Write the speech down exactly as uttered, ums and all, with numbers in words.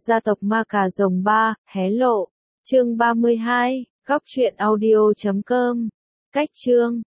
Gia tộc Ma Cà Rồng ba, hé lộ. Chương ba mươi hai, góc truyện audio chấm com. Cách chương